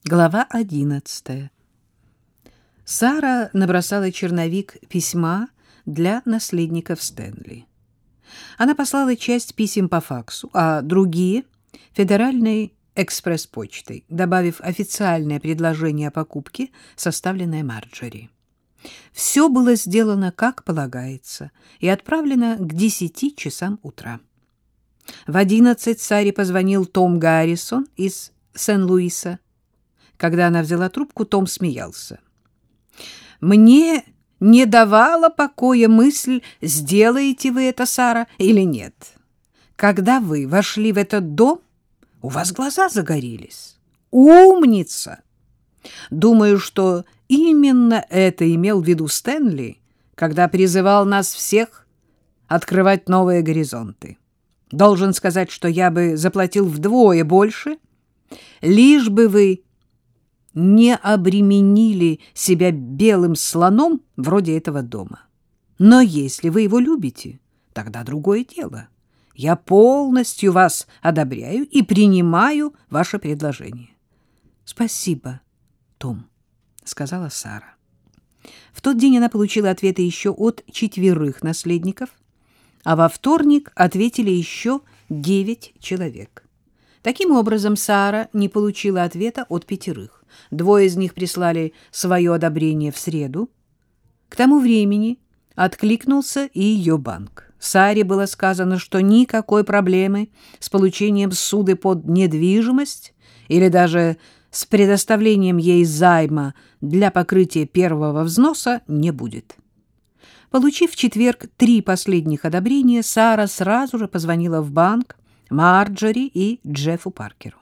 Глава 11. Сара набросала черновик письма для наследников Стэнли. Она послала часть писем по факсу, а другие — федеральной экспресс-почтой, добавив официальное предложение о покупке, составленное Марджори. Все было сделано как полагается и отправлено к 10 часам утра. В 11 Саре позвонил Том Гаррисон из Сен-Луиса. Когда она взяла трубку, Том смеялся. «Мне не давала покоя мысль, сделаете вы это, Сара, или нет. Когда вы вошли в этот дом, у вас глаза загорелись. Умница! Думаю, что именно это имел в виду Стэнли, когда призывал нас всех открывать новые горизонты. Должен сказать, что я бы заплатил вдвое больше, лишь бы вы не обременили себя белым слоном вроде этого дома. Но если вы его любите, тогда другое дело. Я полностью вас одобряю и принимаю ваше предложение. — Спасибо, Том, — сказала Сара. В тот день она получила ответы еще от 4 наследников, а во вторник ответили еще 9 человек. Таким образом, Сара не получила ответа от 5. 2 из них прислали свое одобрение в среду. К тому времени откликнулся и ее банк. Саре было сказано, что никакой проблемы с получением ссуды под недвижимость или даже с предоставлением ей займа для покрытия первого взноса не будет. Получив в четверг 3 последних одобрения, Сара сразу же позвонила в банк Марджори и Джеффу Паркеру.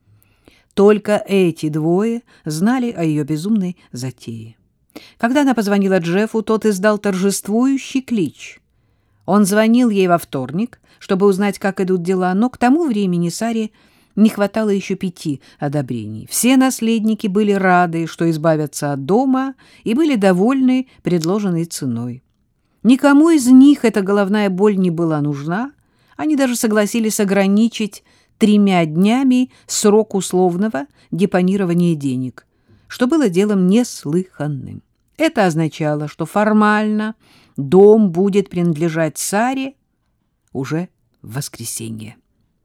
Только эти 2 знали о ее безумной затее. Когда она позвонила Джеффу, тот издал торжествующий клич. Он звонил ей во вторник, чтобы узнать, как идут дела, но к тому времени Саре не хватало еще 5 одобрений. Все наследники были рады, что избавятся от дома, и были довольны предложенной ценой. Никому из них эта головная боль не была нужна. Они даже согласились ограничить 3 днями срок условного депонирования денег, что было делом неслыханным. Это означало, что формально дом будет принадлежать Саре уже в воскресенье.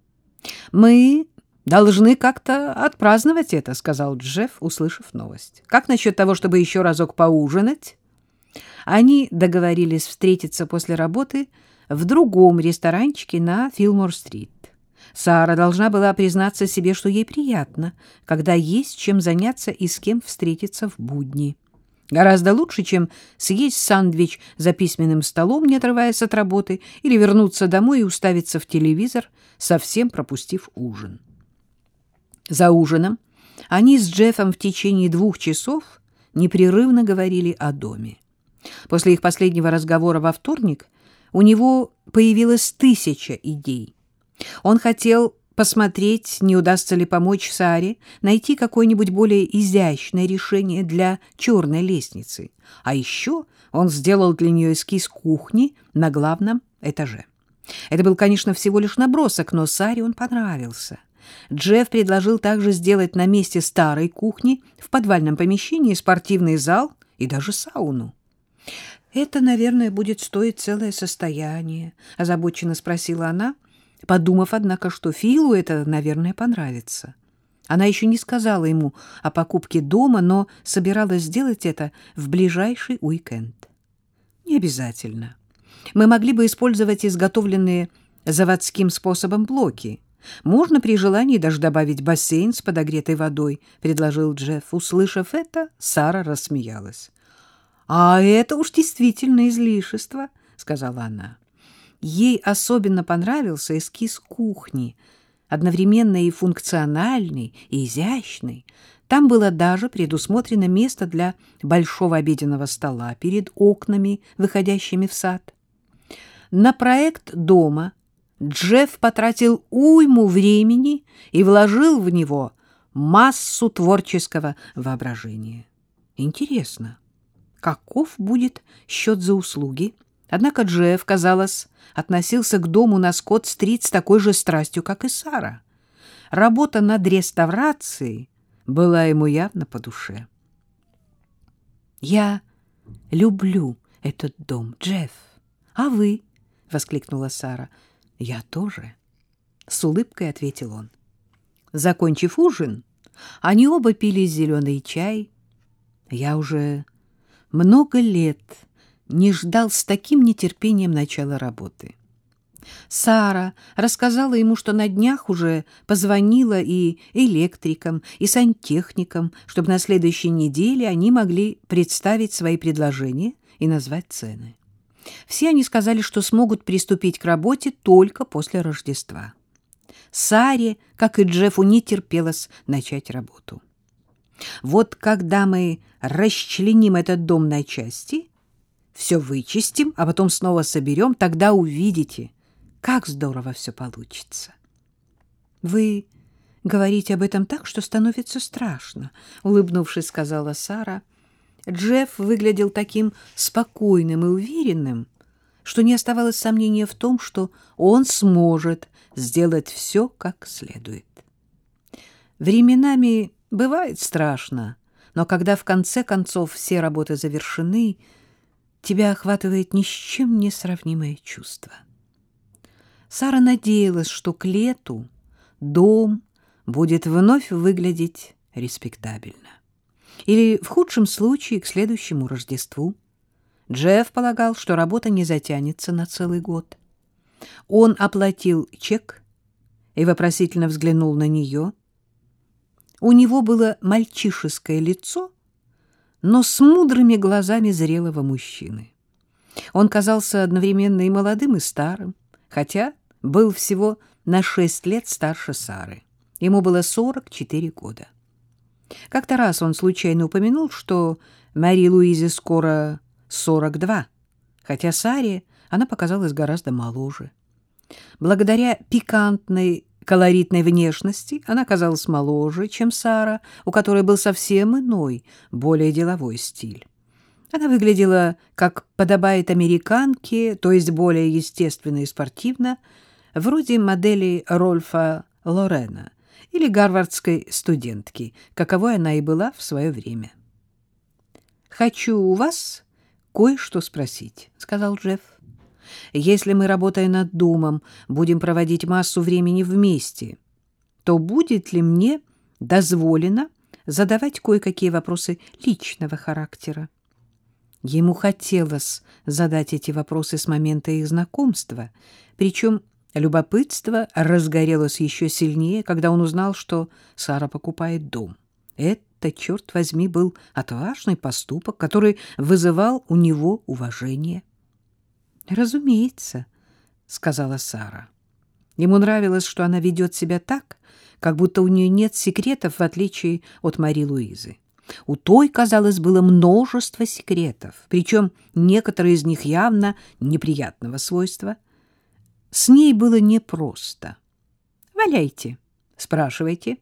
«Мы должны как-то отпраздновать это», — сказал Джефф, услышав новость. «Как насчет того, чтобы еще разок поужинать?» Они договорились встретиться после работы в другом ресторанчике на Филмор-стрит. Сара должна была признаться себе, что ей приятно, когда есть чем заняться и с кем встретиться в будни. Гораздо лучше, чем съесть сэндвич за письменным столом, не отрываясь от работы, или вернуться домой и уставиться в телевизор, совсем пропустив ужин. За ужином они с Джеффом в течение 2 часов непрерывно говорили о доме. После их последнего разговора во вторник у него появилось 1000 идей. Он хотел посмотреть, не удастся ли помочь Саре найти какое-нибудь более изящное решение для черной лестницы. А еще он сделал для нее эскиз кухни на главном этаже. Это был, конечно, всего лишь набросок, но Саре он понравился. Джефф предложил также сделать на месте старой кухни в подвальном помещении спортивный зал и даже сауну. «Это, наверное, будет стоить целое состояние», — озабоченно спросила она, подумав, однако, что Филу это, наверное, понравится. Она еще не сказала ему о покупке дома, но собиралась сделать это в ближайший уикенд. «Не обязательно. Мы могли бы использовать изготовленные заводским способом блоки. Можно при желании даже добавить бассейн с подогретой водой», — предложил Джефф. Услышав это, Сара рассмеялась. «А это уж действительно излишество», — сказала она. Ей особенно понравился эскиз кухни, одновременно и функциональный, и изящный. Там было даже предусмотрено место для большого обеденного стола перед окнами, выходящими в сад. На проект дома Джефф потратил уйму времени и вложил в него массу творческого воображения. Интересно, каков будет счет за услуги? Однако Джефф, казалось, относился к дому на Скотт-стрит с такой же страстью, как и Сара. Работа над реставрацией была ему явно по душе. «Я люблю этот дом, Джефф. А вы?» — воскликнула Сара. «Я тоже», — с улыбкой ответил он. Закончив ужин, они оба пили зеленый чай. Я уже много лет не ждал с таким нетерпением начала работы. Сара рассказала ему, что на днях уже позвонила и электрикам, и сантехникам, чтобы на следующей неделе они могли представить свои предложения и назвать цены. Все они сказали, что смогут приступить к работе только после Рождества. Саре, как и Джеффу, не терпелось начать работу. «Вот когда мы расчленим этот дом на части, все вычистим, а потом снова соберем, тогда увидите, как здорово все получится». «Вы говорите об этом так, что становится страшно», — улыбнувшись, сказала Сара. Джефф выглядел таким спокойным и уверенным, что не оставалось сомнения в том, что он сможет сделать все как следует. Временами бывает страшно, но когда в конце концов все работы завершены, тебя охватывает ни с чем не сравнимое чувство. Сара надеялась, что к лету дом будет вновь выглядеть респектабельно. Или, в худшем случае, к следующему Рождеству. Джефф полагал, что работа не затянется на целый год. Он оплатил чек и вопросительно взглянул на нее. У него было мальчишеское лицо, но с мудрыми глазами зрелого мужчины. Он казался одновременно и молодым, и старым, хотя был всего на 6 лет старше Сары. Ему было 44 года. Как-то раз он случайно упомянул, что Мари-Луизе скоро 42, хотя Саре она показалась гораздо моложе. Благодаря пикантной, колоритной внешности она казалась моложе, чем Сара, у которой был совсем иной, более деловой стиль. Она выглядела, как подобает американке, то есть более естественно и спортивно, вроде модели Рольфа Лорена или гарвардской студентки, каковой она и была в свое время. «Хочу у вас кое-что спросить», — сказал Джефф. «Если мы, работая над домом, будем проводить массу времени вместе, то будет ли мне дозволено задавать кое-какие вопросы личного характера?» Ему хотелось задать эти вопросы с момента их знакомства, причем любопытство разгорелось еще сильнее, когда он узнал, что Сара покупает дом. Это, черт возьми, был отважный поступок, который вызывал у него уважение. «Разумеется», — сказала Сара. Ему нравилось, что она ведет себя так, как будто у нее нет секретов, в отличие от Мари-Луизы. У той, казалось, было множество секретов, причем некоторые из них явно неприятного свойства. С ней было непросто. «Валяйте, спрашивайте».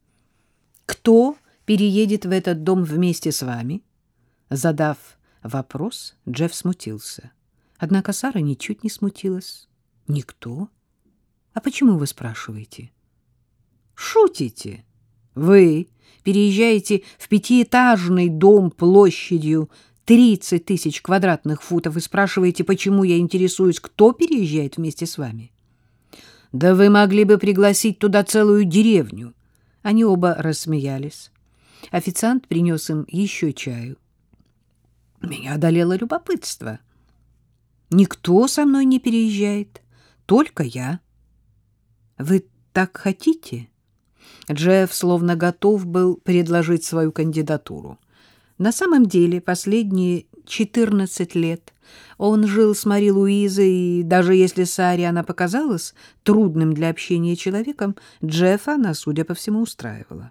«Кто переедет в этот дом вместе с вами?» Задав вопрос, Джефф смутился. Однако Сара ничуть не смутилась. «Никто? А почему вы спрашиваете?» «Шутите? Вы переезжаете в 5-этажный дом площадью 30 тысяч квадратных футов и спрашиваете, почему я интересуюсь, кто переезжает вместе с вами? Да вы могли бы пригласить туда целую деревню». Они оба рассмеялись. Официант принес им еще чаю. Меня одолело любопытство. «Никто со мной не переезжает, только я». «Вы так хотите?» Джефф словно готов был предложить свою кандидатуру. На самом деле, последние 14 лет он жил с Мари-Луизой, и даже если Саре она показалась трудным для общения человеком, Джеффа она, судя по всему, устраивала.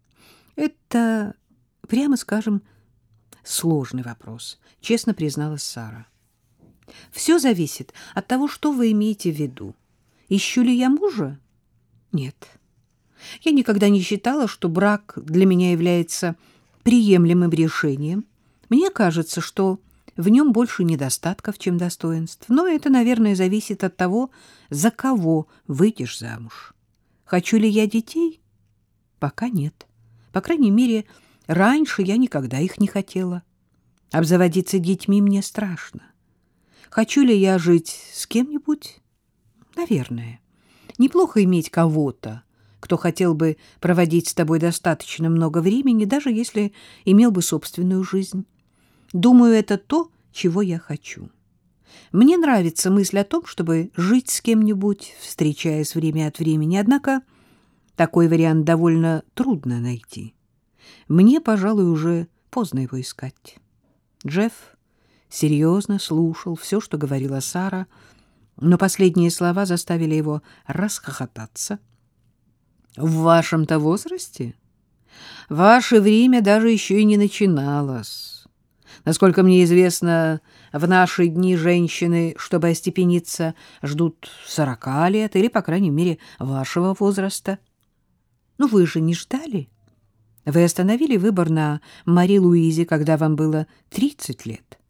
«Это, прямо скажем, сложный вопрос», — честно призналась Сара. «Все зависит от того, что вы имеете в виду. Ищу ли я мужа? Нет. Я никогда не считала, что брак для меня является приемлемым решением. Мне кажется, что в нем больше недостатков, чем достоинств. Но это, наверное, зависит от того, за кого выйдешь замуж. Хочу ли я детей? Пока нет. По крайней мере, раньше я никогда их не хотела. Обзаводиться детьми мне страшно. Хочу ли я жить с кем-нибудь? Наверное. Неплохо иметь кого-то, кто хотел бы проводить с тобой достаточно много времени, даже если имел бы собственную жизнь. Думаю, это то, чего я хочу. Мне нравится мысль о том, чтобы жить с кем-нибудь, встречаясь время от времени, однако такой вариант довольно трудно найти. Мне, пожалуй, уже поздно его искать. Джефф серьезно слушал все, что говорила Сара, но последние слова заставили его расхохотаться. «В вашем-то возрасте? Ваше время даже еще и не начиналось. Насколько мне известно, в наши дни женщины, чтобы остепениться, ждут 40 лет или, по крайней мере, вашего возраста. Но вы же не ждали? Вы остановили выбор на Мари-Луизе, когда вам было 30 лет.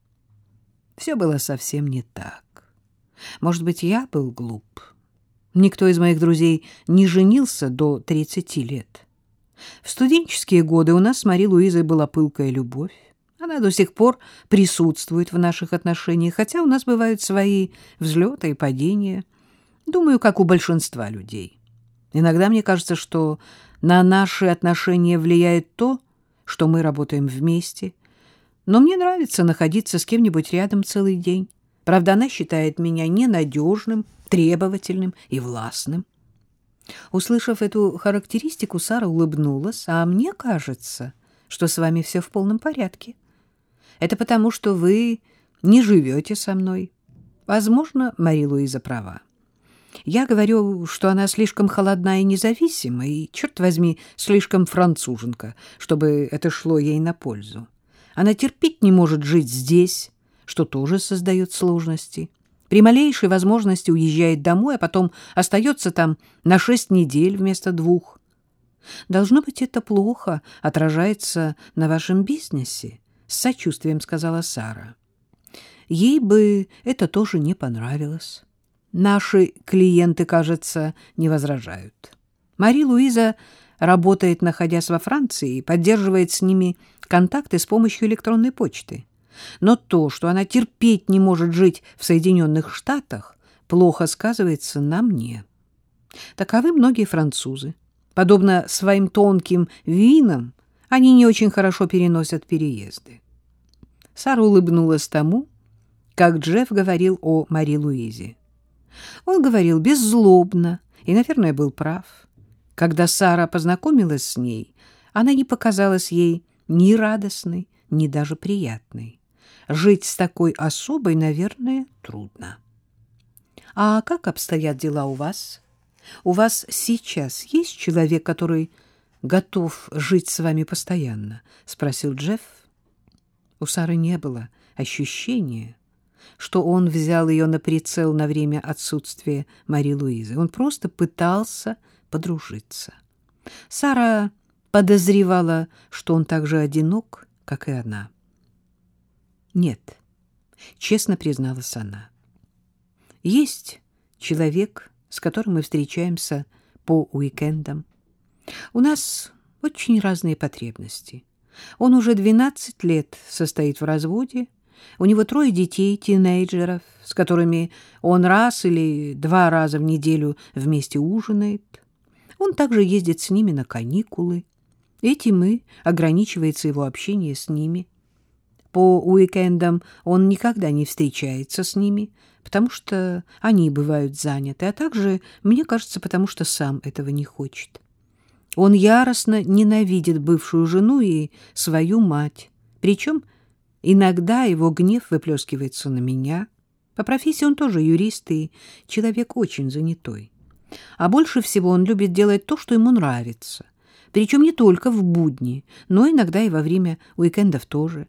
Все было совсем не так. Может быть, я был глуп. Никто из моих друзей не женился до 30 лет. В студенческие годы у нас с Мари-Луизой была пылкая любовь. Она до сих пор присутствует в наших отношениях, хотя у нас бывают свои взлеты и падения. Думаю, как у большинства людей. Иногда мне кажется, что на наши отношения влияет то, что мы работаем вместе. Но мне нравится находиться с кем-нибудь рядом целый день. Правда, она считает меня ненадежным, требовательным и властным. Услышав эту характеристику, Сара улыбнулась. А мне кажется, что с вами все в полном порядке. Это потому, что вы не живете со мной. Возможно, Мари-Луиза права. Я говорю, что она слишком холодна и независима, и, черт возьми, слишком француженка, чтобы это шло ей на пользу. Она терпеть не может жить здесь, что тоже создает сложности. При малейшей возможности уезжает домой, а потом остается там на 6 недель вместо 2. Должно быть, это плохо отражается на вашем бизнесе, с сочувствием сказала Сара. Ей бы это тоже не понравилось. Наши клиенты, кажется, не возражают. Мари-Луиза работает, находясь во Франции, и поддерживает с ними контакты с помощью электронной почты. Но то, что она терпеть не может жить в Соединенных Штатах, плохо сказывается на мне. Таковы многие французы. Подобно своим тонким винам, они не очень хорошо переносят переезды. Сара улыбнулась тому, как Джефф говорил о Мари-Луизе. Он говорил беззлобно и, наверное, был прав. Когда Сара познакомилась с ней, она не показалась ей ни радостной, ни даже приятной. Жить с такой особой, наверное, трудно. А как обстоят дела у вас? У вас сейчас есть человек, который готов жить с вами постоянно? Спросил Джефф. У Сары не было ощущения, что он взял ее на прицел на время отсутствия Мари-Луизы. Он просто пытался подружиться. Сара подозревала, что он так же одинок, как и она. Нет, честно призналась она. Есть человек, с которым мы встречаемся по уикендам. У нас очень разные потребности. Он уже 12 лет состоит в разводе. У него 3 детей, тинейджеров, с которыми он раз или 2 раза в неделю вместе ужинает. Он также ездит с ними на каникулы. Этим и ограничивается его общение с ними. По уикендам он никогда не встречается с ними, потому что они бывают заняты, а также, мне кажется, потому что сам этого не хочет. Он яростно ненавидит бывшую жену и свою мать, причем иногда его гнев выплескивается на меня. По профессии он тоже юрист и человек очень занятой. А больше всего он любит делать то, что ему нравится, причем не только в будни, но иногда и во время уикендов тоже.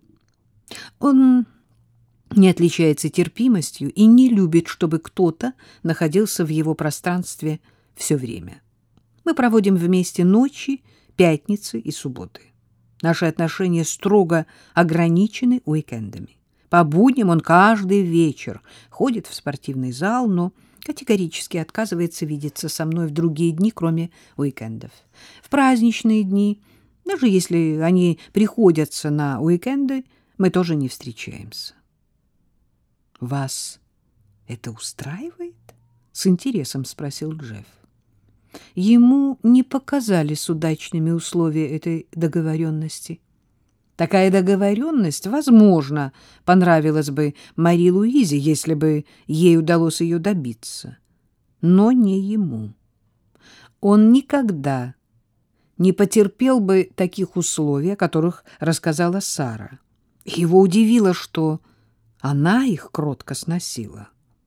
Он не отличается терпимостью и не любит, чтобы кто-то находился в его пространстве все время. Мы проводим вместе ночи, пятницы и субботы. Наши отношения строго ограничены уикендами. По будням он каждый вечер ходит в спортивный зал, но категорически отказывается видеться со мной в другие дни, кроме уикендов. В праздничные дни Даже если они приходятся на уикенды, мы тоже не встречаемся. Вас это устраивает? С интересом спросил Джефф. Ему не показались удачными условия этой договоренности. Такая договоренность, возможно, понравилась бы Мари Луизе, если бы ей удалось ее добиться, но не ему. Он никогда не потерпел бы таких условий, о которых рассказала Сара. Его удивило, что она их кротко сносила.